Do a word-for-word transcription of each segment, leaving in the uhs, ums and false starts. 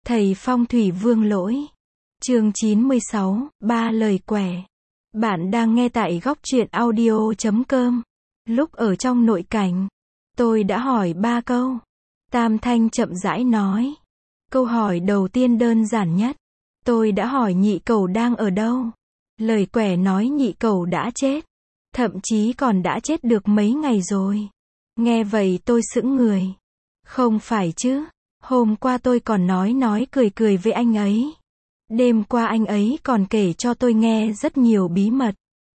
Thầy Phong thủy Vương Lỗi. Chương chín mươi sáu, ba lời quẻ. Bạn đang nghe tại góc truyện audio chấm com. Lúc ở trong nội cảnh, tôi đã hỏi ba câu. Tam Thanh chậm rãi nói. Câu hỏi đầu tiên đơn giản nhất. Tôi đã hỏi nhị cẩu đang ở đâu. Lời quẻ nói nhị cẩu đã chết. Thậm chí còn đã chết được mấy ngày rồi. Nghe vậy tôi sững người. Không phải chứ. Hôm qua tôi còn nói nói cười cười với anh ấy. Đêm qua anh ấy còn kể cho tôi nghe rất nhiều bí mật.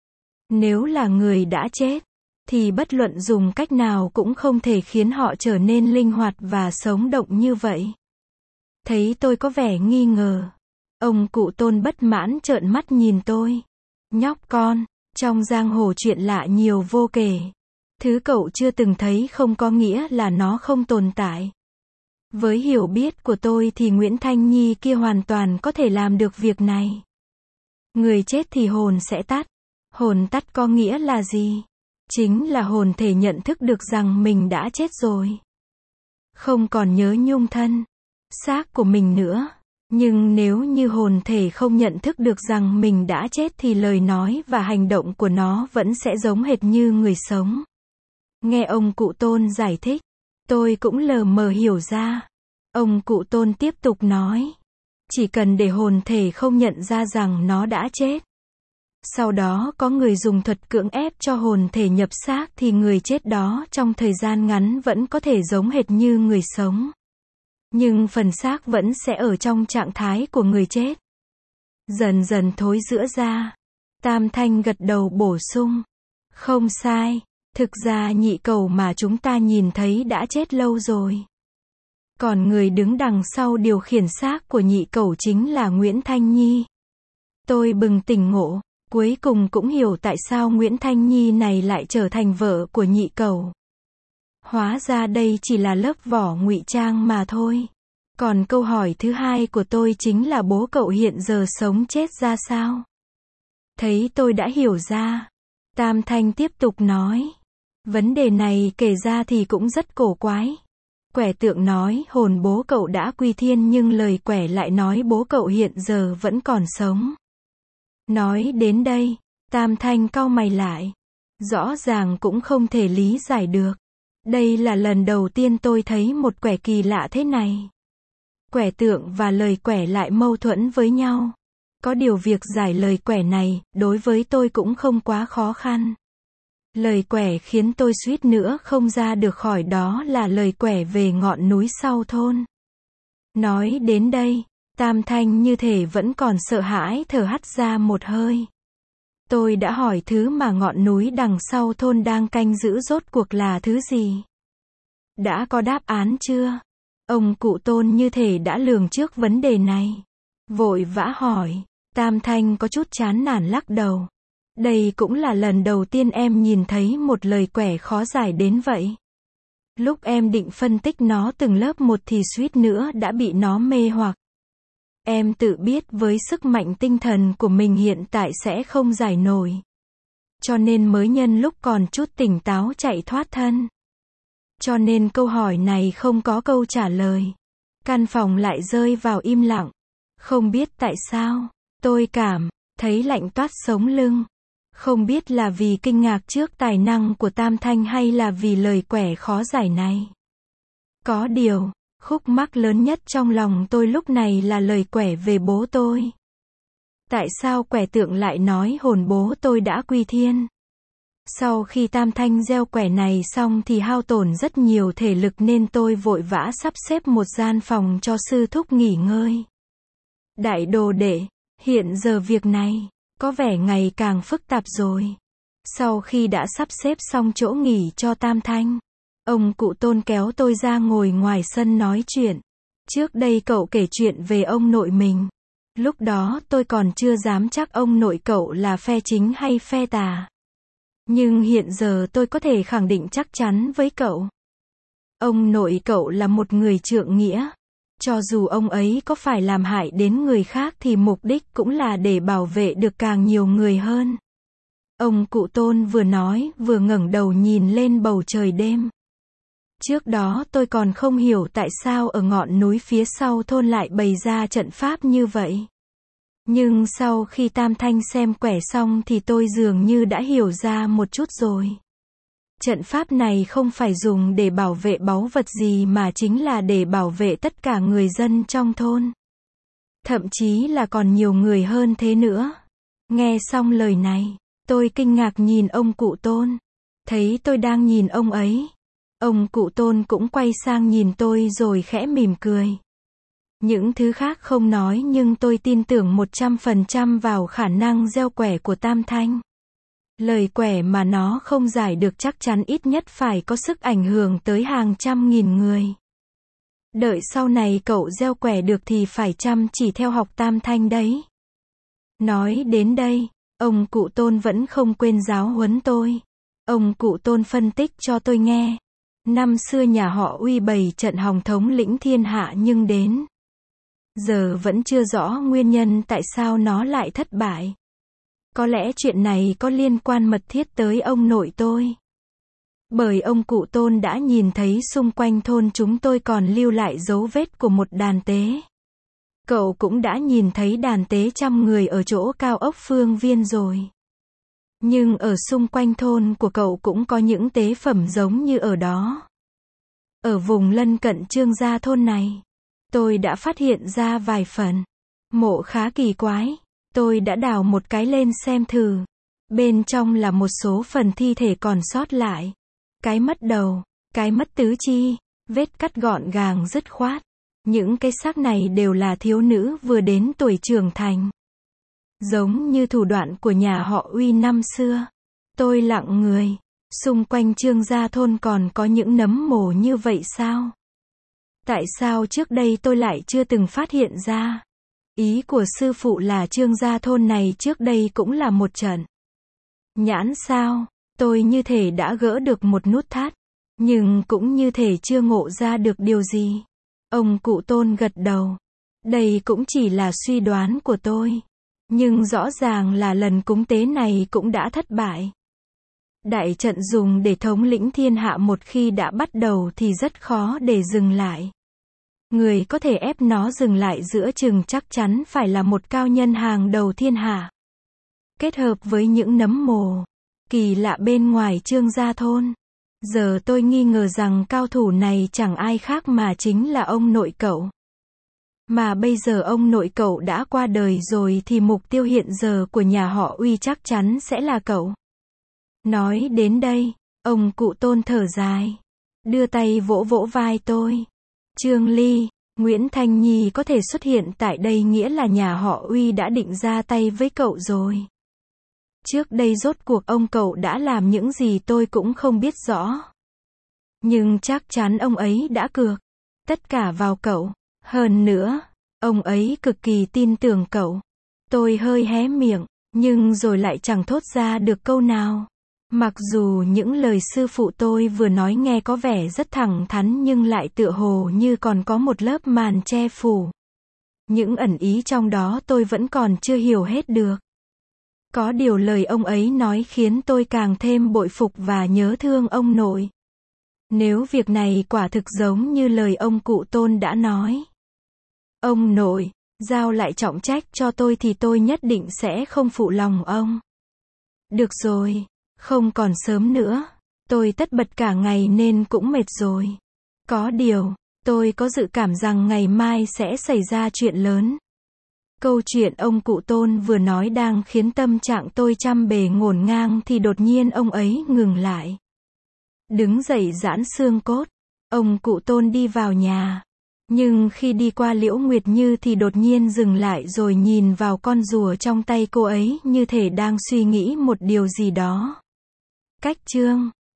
Nếu là người đã chết, thì bất luận dùng cách nào cũng không thể khiến họ trở nên linh hoạt và sống động như vậy. Thấy tôi có vẻ nghi ngờ. Ông cụ Tôn bất mãn trợn mắt nhìn tôi. Nhóc con, trong giang hồ chuyện lạ nhiều vô kể. Thứ cậu chưa từng thấy không có nghĩa là nó không tồn tại. Với hiểu biết của tôi thì Nguyễn Thanh Nhi kia hoàn toàn có thể làm được việc này. Người chết thì hồn sẽ tắt. Hồn tắt có nghĩa là gì? Chính là hồn thể nhận thức được rằng mình đã chết rồi. Không còn nhớ nhung thân, xác của mình nữa. Nhưng nếu như hồn thể không nhận thức được rằng mình đã chết thì lời nói và hành động của nó vẫn sẽ giống hệt như người sống. Nghe ông cụ Tôn giải thích, tôi cũng lờ mờ hiểu ra. Ông cụ Tôn tiếp tục nói. Chỉ cần để hồn thể không nhận ra rằng nó đã chết. Sau đó có người dùng thuật cưỡng ép cho hồn thể nhập xác thì người chết đó trong thời gian ngắn vẫn có thể giống hệt như người sống. Nhưng phần xác vẫn sẽ ở trong trạng thái của người chết. Dần dần thối rữa ra. Tam Thanh gật đầu bổ sung. Không sai. Thực ra nhị cẩu mà chúng ta nhìn thấy đã chết lâu rồi. Còn người đứng đằng sau điều khiển xác của nhị cẩu chính là Nguyễn Thanh Nhi. Tôi bừng tỉnh ngộ, cuối cùng cũng hiểu tại sao Nguyễn Thanh Nhi này lại trở thành vợ của nhị cẩu. Hóa ra đây chỉ là lớp vỏ ngụy trang mà thôi. Còn câu hỏi thứ hai của tôi chính là bố cậu hiện giờ sống chết ra sao? Thấy tôi đã hiểu ra. Tam Thanh tiếp tục nói. Vấn đề này kể ra thì cũng rất cổ quái. Quẻ tượng nói hồn bố cậu đã quy thiên nhưng lời quẻ lại nói bố cậu hiện giờ vẫn còn sống. Nói đến đây, Tam Thanh cau mày lại. Rõ ràng cũng không thể lý giải được. Đây là lần đầu tiên tôi thấy một quẻ kỳ lạ thế này. Quẻ tượng và lời quẻ lại mâu thuẫn với nhau. Có điều việc giải lời quẻ này, đối với tôi cũng không quá khó khăn. Lời quẻ khiến tôi suýt nữa không ra được khỏi đó là lời quẻ về ngọn núi sau thôn. Nói đến đây, Tam Thanh như thể vẫn còn sợ hãi thở hắt ra một hơi. Tôi đã hỏi thứ mà ngọn núi đằng sau thôn đang canh giữ rốt cuộc là thứ gì? Đã có đáp án chưa? Ông cụ Tôn như thể đã lường trước vấn đề này. Vội vã hỏi. Tam Thanh có chút chán nản lắc đầu. Đây cũng là lần đầu tiên em nhìn thấy một lời quẻ khó giải đến vậy. Lúc em định phân tích nó từng lớp một thì suýt nữa đã bị nó mê hoặc. Em tự biết với sức mạnh tinh thần của mình hiện tại sẽ không giải nổi. Cho nên mới nhân lúc còn chút tỉnh táo chạy thoát thân. Cho nên câu hỏi này không có câu trả lời. Căn phòng lại rơi vào im lặng. Không biết tại sao, tôi cảm thấy lạnh toát sống lưng. Không biết là vì kinh ngạc trước tài năng của Tam Thanh hay là vì lời quẻ khó giải này. Có điều, khúc mắc lớn nhất trong lòng tôi lúc này là lời quẻ về bố tôi. Tại sao quẻ tượng lại nói hồn bố tôi đã quy thiên? Sau khi Tam Thanh gieo quẻ này xong thì hao tổn rất nhiều thể lực nên tôi vội vã sắp xếp một gian phòng cho sư thúc nghỉ ngơi. Đại đồ đệ, hiện giờ việc này có vẻ ngày càng phức tạp rồi. Sau khi đã sắp xếp xong chỗ nghỉ cho Tam Thanh, ông cụ Tôn kéo tôi ra ngồi ngoài sân nói chuyện. Trước đây cậu kể chuyện về ông nội mình. Lúc đó tôi còn chưa dám chắc ông nội cậu là phe chính hay phe tà. Nhưng hiện giờ tôi có thể khẳng định chắc chắn với cậu. Ông nội cậu là một người trượng nghĩa. Cho dù ông ấy có phải làm hại đến người khác thì mục đích cũng là để bảo vệ được càng nhiều người hơn. Ông cụ Tôn vừa nói vừa ngẩng đầu nhìn lên bầu trời đêm. Trước đó tôi còn không hiểu tại sao ở ngọn núi phía sau thôn lại bày ra trận pháp như vậy. Nhưng sau khi Tam Thanh xem quẻ xong thì tôi dường như đã hiểu ra một chút rồi. Trận pháp này không phải dùng để bảo vệ báu vật gì mà chính là để bảo vệ tất cả người dân trong thôn. Thậm chí là còn nhiều người hơn thế nữa. Nghe xong lời này, tôi kinh ngạc nhìn ông cụ Tôn. Thấy tôi đang nhìn ông ấy, ông cụ Tôn cũng quay sang nhìn tôi rồi khẽ mỉm cười. Những thứ khác không nói nhưng tôi tin tưởng một trăm phần trăm vào khả năng gieo quẻ của Tam Thanh. Lời quẻ mà nó không giải được chắc chắn ít nhất phải có sức ảnh hưởng tới hàng trăm nghìn người. Đợi sau này cậu gieo quẻ được thì phải chăm chỉ theo học Tam Thanh đấy. Nói đến đây, ông cụ Tôn vẫn không quên giáo huấn tôi. Ông cụ Tôn phân tích cho tôi nghe. Năm xưa nhà họ Uy bày trận hòng thống lĩnh thiên hạ nhưng đến giờ vẫn chưa rõ nguyên nhân tại sao nó lại thất bại. Có lẽ chuyện này có liên quan mật thiết tới ông nội tôi. Bởi ông cụ Tôn đã nhìn thấy xung quanh thôn chúng tôi còn lưu lại dấu vết của một đàn tế. Cậu cũng đã nhìn thấy đàn tế trăm người ở chỗ cao ốc Phương Viên rồi. Nhưng ở xung quanh thôn của cậu cũng có những tế phẩm giống như ở đó. Ở vùng lân cận Trương Gia thôn này, tôi đã phát hiện ra vài phần mộ khá kỳ quái. Tôi đã đào một cái lên xem thử. Bên trong là một số phần thi thể còn sót lại. Cái mất đầu, cái mất tứ chi, vết cắt gọn gàng dứt khoát. Những cái xác này đều là thiếu nữ vừa đến tuổi trưởng thành. Giống như thủ đoạn của nhà họ Uy năm xưa. Tôi lặng người. Xung quanh Trương Gia thôn còn có những nấm mồ như vậy sao? Tại sao trước đây tôi lại chưa từng phát hiện ra? Ý của sư phụ là Trương Gia thôn này trước đây cũng là một trận nhãn sao? Tôi như thể đã gỡ được một nút thắt, nhưng cũng như thể chưa ngộ ra được điều gì. Ông cụ Tôn gật đầu. Đây cũng chỉ là suy đoán của tôi. Nhưng rõ ràng là lần cúng tế này cũng đã thất bại. Đại trận dùng để thống lĩnh thiên hạ một khi đã bắt đầu thì rất khó để dừng lại. Người có thể ép nó dừng lại giữa chừng chắc chắn phải là một cao nhân hàng đầu thiên hạ. Kết hợp với những nấm mồ kỳ lạ bên ngoài Trương Gia thôn. Giờ tôi nghi ngờ rằng cao thủ này chẳng ai khác mà chính là ông nội cậu. Mà bây giờ ông nội cậu đã qua đời rồi thì mục tiêu hiện giờ của nhà họ Uy chắc chắn sẽ là cậu. Nói đến đây, ông cụ Tôn thở dài, đưa tay vỗ vỗ vai tôi. Trương Ly, Nguyễn Thanh Nhi có thể xuất hiện tại đây nghĩa là nhà họ Uy đã định ra tay với cậu rồi. Trước đây rốt cuộc ông cậu đã làm những gì tôi cũng không biết rõ. Nhưng chắc chắn ông ấy đã cược tất cả vào cậu. Hơn nữa, ông ấy cực kỳ tin tưởng cậu. Tôi hơi hé miệng, nhưng rồi lại chẳng thốt ra được câu nào. Mặc dù những lời sư phụ tôi vừa nói nghe có vẻ rất thẳng thắn nhưng lại tựa hồ như còn có một lớp màn che phủ. Những ẩn ý trong đó tôi vẫn còn chưa hiểu hết được. Có điều lời ông ấy nói khiến tôi càng thêm bội phục và nhớ thương ông nội. Nếu việc này quả thực giống như lời ông cụ Tôn đã nói. Ông nội, giao lại trọng trách cho tôi thì tôi nhất định sẽ không phụ lòng ông. Được rồi, không còn sớm nữa. Tôi tất bật cả ngày nên cũng mệt rồi. Có điều, tôi có dự cảm rằng ngày mai sẽ xảy ra chuyện lớn. Câu chuyện ông cụ Tôn vừa nói đang khiến tâm trạng tôi trăm bề ngổn ngang thì đột nhiên ông ấy ngừng lại. Đứng dậy giãn xương cốt, ông cụ Tôn đi vào nhà. Nhưng khi đi qua Liễu Nguyệt Như thì đột nhiên dừng lại rồi nhìn vào con rùa trong tay cô ấy như thể đang suy nghĩ một điều gì đó. Cách chương